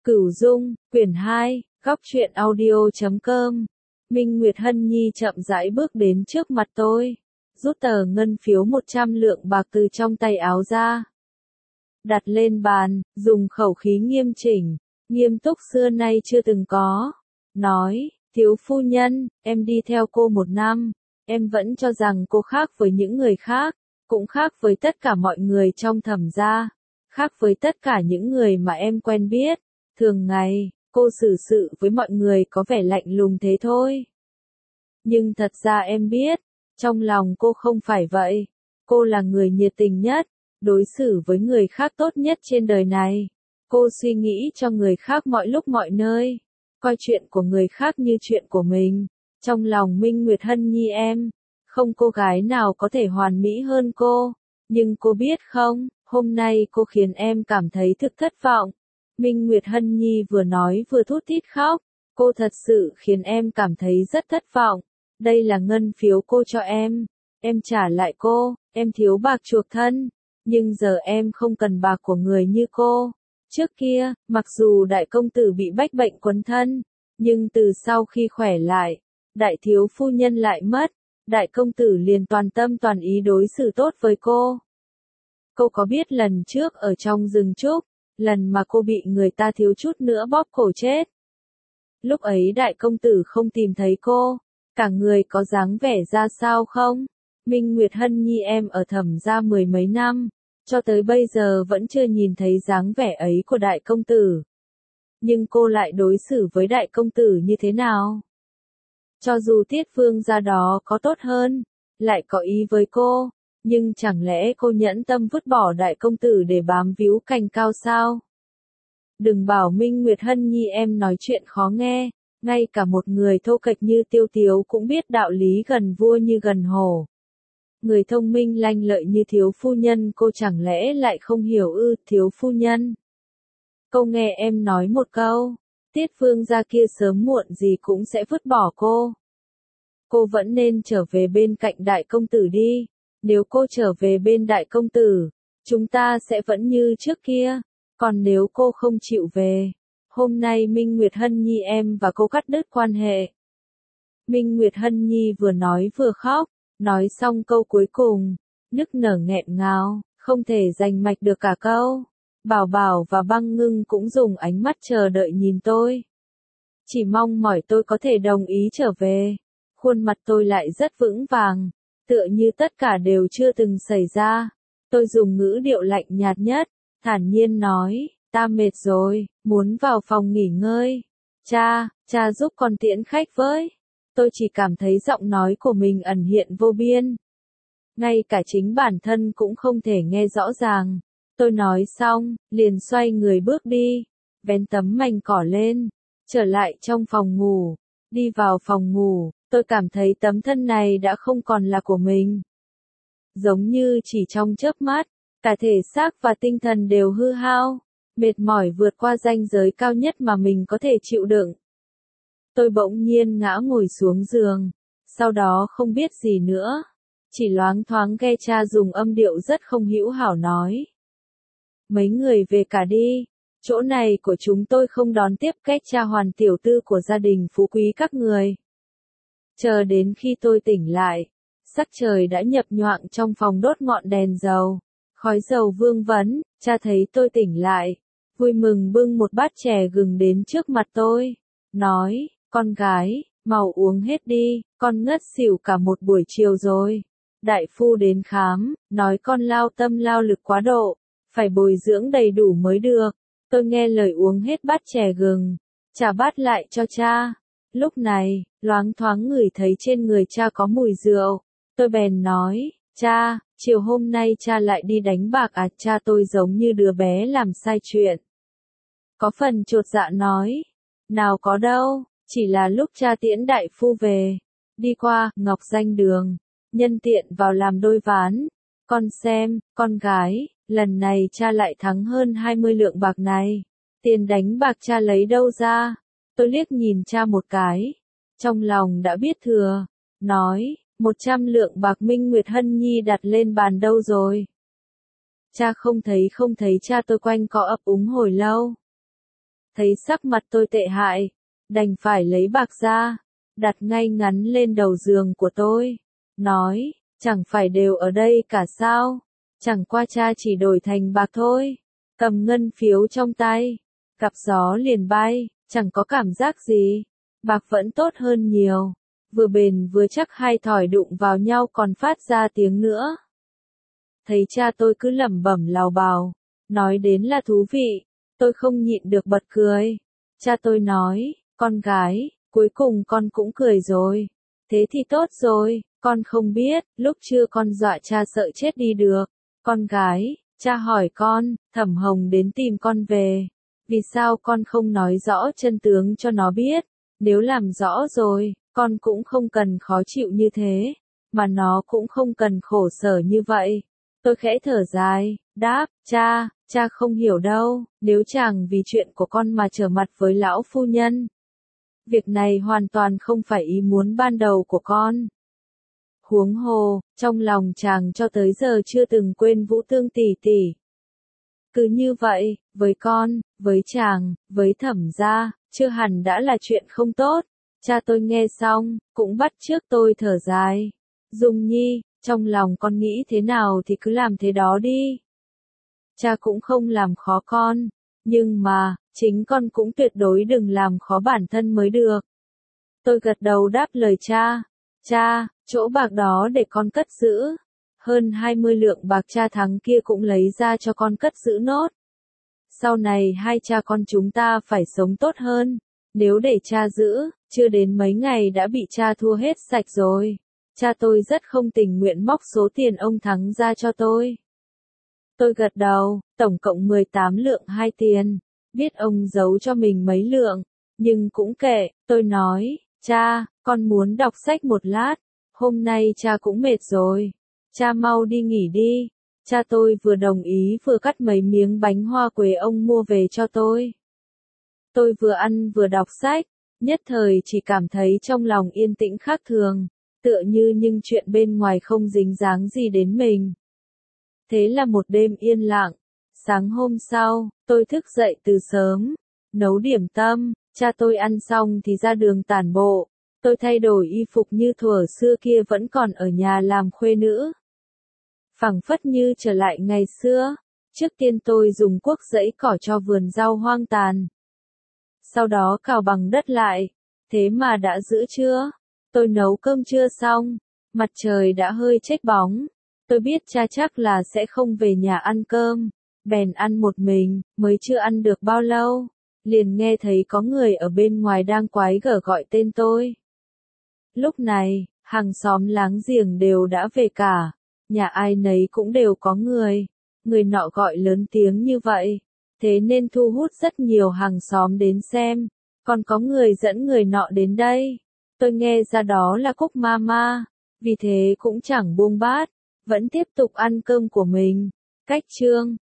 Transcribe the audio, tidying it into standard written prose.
Cửu Dung, quyển 2, góc truyện audio.com. Minh Nguyệt Hân Nhi chậm rãi bước đến trước mặt tôi, rút tờ ngân phiếu 100 lượng bạc từ trong tay áo ra, đặt lên bàn, dùng khẩu khí nghiêm chỉnh, nghiêm túc xưa nay chưa từng có, nói, thiếu phu nhân, em đi theo cô 1 năm, em vẫn cho rằng cô khác với những người khác, cũng khác với tất cả mọi người trong Thẩm gia, khác với tất cả những người mà em quen biết. Thường ngày, cô xử sự với mọi người có vẻ lạnh lùng thế thôi. Nhưng thật ra em biết, trong lòng cô không phải vậy. Cô là người nhiệt tình nhất, đối xử với người khác tốt nhất trên đời này. Cô suy nghĩ cho người khác mọi lúc mọi nơi, coi chuyện của người khác như chuyện của mình. Trong lòng Minh Nguyệt Hân Nhi em, không cô gái nào có thể hoàn mỹ hơn cô. Nhưng cô biết không, hôm nay cô khiến em cảm thấy thực thất vọng. Minh Nguyệt Hân Nhi vừa nói vừa thút thít khóc, cô thật sự khiến em cảm thấy rất thất vọng. Đây là ngân phiếu cô cho em trả lại cô, em thiếu bạc chuộc thân, nhưng giờ em không cần bạc của người như cô. Trước kia, mặc dù đại công tử bị bách bệnh quấn thân, nhưng từ sau khi khỏe lại, đại thiếu phu nhân lại mất, đại công tử liền toàn tâm toàn ý đối xử tốt với cô. Cô có biết lần trước ở trong rừng trúc, lần mà cô bị người ta thiếu chút nữa bóp cổ chết. Lúc ấy đại công tử không tìm thấy cô, cả người có dáng vẻ ra sao không? Minh Nguyệt Hân Nhi em ở Thẩm gia 10 mấy năm, cho tới bây giờ vẫn chưa nhìn thấy dáng vẻ ấy của đại công tử. Nhưng cô lại đối xử với đại công tử như thế nào? Cho dù Tiết Vương gia đó có tốt hơn, lại có ý với cô, nhưng chẳng lẽ cô nhẫn tâm vứt bỏ đại công tử để bám víu cành cao sao? Đừng bảo Minh Nguyệt Hân Nhi em nói chuyện khó nghe, ngay cả một người thô kệch như Tiêu Tiếu cũng biết đạo lý gần vua như gần hổ. Người thông minh lanh lợi như thiếu phu nhân cô chẳng lẽ lại không hiểu ư? Thiếu phu nhân, cô nghe em nói một câu, Tiết Vương gia kia sớm muộn gì cũng sẽ vứt bỏ cô. Cô vẫn nên trở về bên cạnh đại công tử đi. Nếu cô trở về bên đại công tử, chúng ta sẽ vẫn như trước kia. Còn nếu cô không chịu về, hôm nay Minh Nguyệt Hân Nhi em và cô cắt đứt quan hệ. Minh Nguyệt Hân Nhi vừa nói vừa khóc, nói xong câu cuối cùng, nức nở nghẹn ngào, không thể giành mạch được cả câu. Bảo Bảo và Băng Ngưng cũng dùng ánh mắt chờ đợi nhìn tôi. Chỉ mong mỏi tôi có thể đồng ý trở về. Khuôn mặt tôi lại rất vững vàng, tựa như tất cả đều chưa từng xảy ra. Tôi dùng ngữ điệu lạnh nhạt nhất, thản nhiên nói, ta mệt rồi, muốn vào phòng nghỉ ngơi. Cha giúp con tiễn khách với. Tôi chỉ cảm thấy giọng nói của mình ẩn hiện vô biên. Ngay cả chính bản thân cũng không thể nghe rõ ràng. Tôi nói xong, liền xoay người bước đi, vén tấm mành cỏ lên, trở lại trong phòng ngủ. Đi vào phòng ngủ, tôi cảm thấy tấm thân này đã không còn là của mình. Giống như chỉ trong chớp mắt, cả thể xác và tinh thần đều hư hao, mệt mỏi vượt qua ranh giới cao nhất mà mình có thể chịu đựng. Tôi bỗng nhiên ngã ngồi xuống giường, sau đó không biết gì nữa, chỉ loáng thoáng nghe cha dùng âm điệu rất không hữu hảo nói. Mấy người về cả đi, chỗ này của chúng tôi không đón tiếp cách cha hoàn tiểu tư của gia đình phú quý các người. Chờ đến khi tôi tỉnh lại, sắc trời đã nhập nhoạng trong phòng đốt ngọn đèn dầu, khói dầu vương vấn, cha thấy tôi tỉnh lại, vui mừng bưng một bát chè gừng đến trước mặt tôi, nói, con gái, mau uống hết đi, con ngất xỉu cả một buổi chiều rồi. Đại phu đến khám, nói con lao tâm lao lực quá độ, phải bồi dưỡng đầy đủ mới được. Tôi nghe lời uống hết bát chè gừng, trả bát lại cho cha. Lúc này, loáng thoáng ngửi thấy trên người cha có mùi rượu. Tôi bèn nói, cha, chiều hôm nay cha lại đi đánh bạc à? Cha tôi giống như đứa bé làm sai chuyện. Có phần chột dạ nói, nào có đâu, chỉ là lúc cha tiễn đại phu về, đi qua Ngọc Danh Đường, nhân tiện vào làm đôi ván. Con xem, con gái, lần này cha lại thắng hơn 20 lượng bạc này. Tiền đánh bạc cha lấy đâu ra? Tôi liếc nhìn cha một cái, trong lòng đã biết thừa, nói, 100 lượng bạc Minh Nguyệt Hân Nhi đặt lên bàn đâu rồi? Cha không thấy cha tôi quanh co ấp úng hồi lâu. thấy sắc mặt tôi tệ hại, đành phải lấy bạc ra, đặt ngay ngắn lên đầu giường của tôi, nói, chẳng phải đều ở đây cả sao, chẳng qua cha chỉ đổi thành bạc thôi, cầm ngân phiếu trong tay, cặp gió liền bay, chẳng có cảm giác gì, bạc vẫn tốt hơn nhiều, vừa bền vừa chắc, hai thỏi đụng vào nhau còn phát ra tiếng nữa. Thấy cha tôi cứ lẩm bẩm lào bào, nói đến là thú vị, tôi không nhịn được bật cười. Cha tôi nói, con gái, cuối cùng con cũng cười rồi. Thế thì tốt rồi, con không biết, lúc trưa con dọa cha sợ chết đi được. Con gái, cha hỏi con, Thẩm Hồng đến tìm con về. Vì sao con không nói rõ chân tướng cho nó biết? Nếu làm rõ rồi, con cũng không cần khó chịu như thế, mà nó cũng không cần khổ sở như vậy. Tôi khẽ thở dài, đáp, cha không hiểu đâu, nếu chàng vì chuyện của con mà trở mặt với lão phu nhân. Việc này hoàn toàn không phải ý muốn ban đầu của con. Huống hồ, trong lòng chàng cho tới giờ chưa từng quên Vũ Tương tỷ tỷ. Cứ như vậy, với con, với chàng, với Thẩm gia, chưa hẳn đã là chuyện không tốt. Cha tôi nghe xong, cũng bắt chước tôi thở dài. Dung Nhi, trong lòng con nghĩ thế nào thì cứ làm thế đó đi. Cha cũng không làm khó con, nhưng mà, chính con cũng tuyệt đối đừng làm khó bản thân mới được. Tôi gật đầu đáp lời cha. Cha, chỗ bạc đó để con cất giữ. Hơn 20 lượng bạc cha thắng kia cũng lấy ra cho con cất giữ nốt. Sau này hai cha con chúng ta phải sống tốt hơn. Nếu để cha giữ, chưa đến mấy ngày đã bị cha thua hết sạch rồi. Cha tôi rất không tình nguyện móc số tiền ông thắng ra cho tôi. Tôi gật đầu, tổng cộng 18 lượng 2 tiền. Biết ông giấu cho mình mấy lượng, nhưng cũng kệ, tôi nói, cha, con muốn đọc sách một lát. Hôm nay cha cũng mệt rồi. Cha mau đi nghỉ đi. Cha tôi vừa đồng ý vừa cắt mấy miếng bánh hoa quế ông mua về cho tôi. Tôi vừa ăn vừa đọc sách, nhất thời chỉ cảm thấy trong lòng yên tĩnh khác thường, tựa như những chuyện bên ngoài không dính dáng gì đến mình. Thế là một đêm yên lặng. Sáng hôm sau, tôi thức dậy từ sớm, nấu điểm tâm, cha tôi ăn xong thì ra đường tản bộ. Tôi thay đổi y phục như thuở xưa kia vẫn còn ở nhà làm khuê nữ. Phảng phất như trở lại ngày xưa, trước tiên tôi dùng cuốc giẫy cỏ cho vườn rau hoang tàn. Sau đó cào bằng đất lại, thế mà đã giữa trưa, tôi nấu cơm trưa xong, mặt trời đã hơi chếch bóng. Tôi biết cha chắc là sẽ không về nhà ăn cơm, bèn ăn một mình, mới chưa ăn được bao lâu, liền nghe thấy có người ở bên ngoài đang quái gở gọi tên tôi. Lúc này, hàng xóm láng giềng đều đã về cả, nhà ai nấy cũng đều có người nọ gọi lớn tiếng như vậy, thế nên thu hút rất nhiều hàng xóm đến xem, còn có người dẫn người nọ đến đây. Tôi nghe ra đó là Cúc Mama, vì thế cũng chẳng buông bát, vẫn tiếp tục ăn cơm của mình. Cách chương